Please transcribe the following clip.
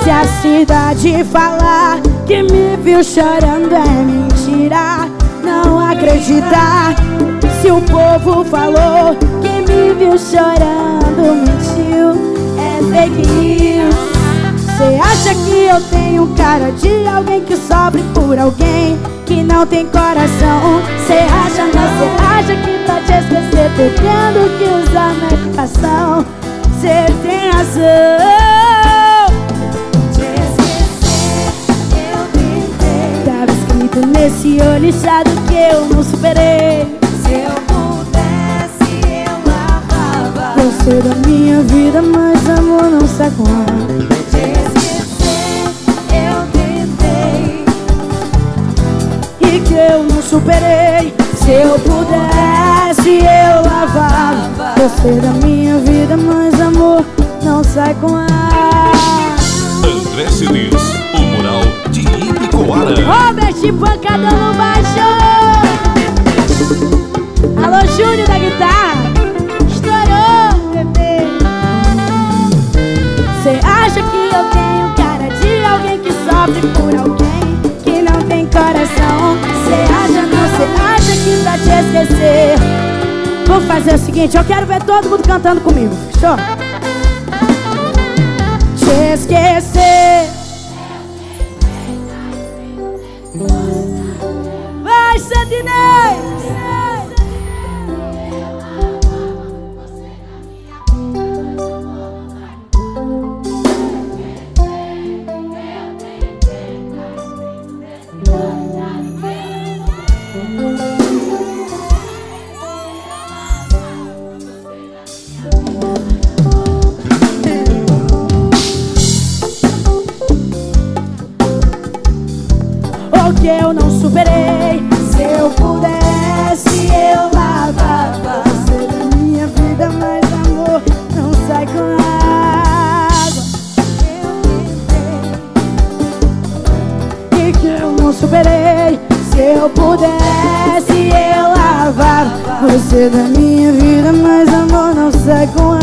Se a cidade falar que me viu chorando é mentira, não acreditar. Se o povo falou que me viu chorando, mentiu, é fake news. Cê acha que eu tenho cara de alguém que sofre por alguém que não tem coração? Cê acha, mas cê acha que pra te esquecer tô tendo que usar medicação? Cê tem razão. Te esquecer, eu tentei. Tava escrito nesse olho inchado que eu não superei. Se eu pudesse, eu lavava. Você da minha vida, mas amor não sai com ar. Te esquecer, eu tentei. E que eu não superei. Se eu pudesse, eu lavava. Você da minha vida, mas amor não sai com ar. André Cedês, o mural de Ibicoara. Robert Pancada no baixo. Alô, Júnior da guitarra. Estourou, bebê. Cê acha que eu tenho cara de alguém que sofre por alguém que não tem coração? Cê acha, não, cê acha que pra te esquecer. Vou fazer o seguinte, eu quero ver todo mundo cantando comigo, fechou? Te esquecer. Vai, Sandinês! O que eu não superei. Se eu pudesse, eu lavava. Você da minha vida, mas amor não sai com água. E que eu não superei. Se eu pudesse, eu lavava. Você da minha vida, mas amor não sai com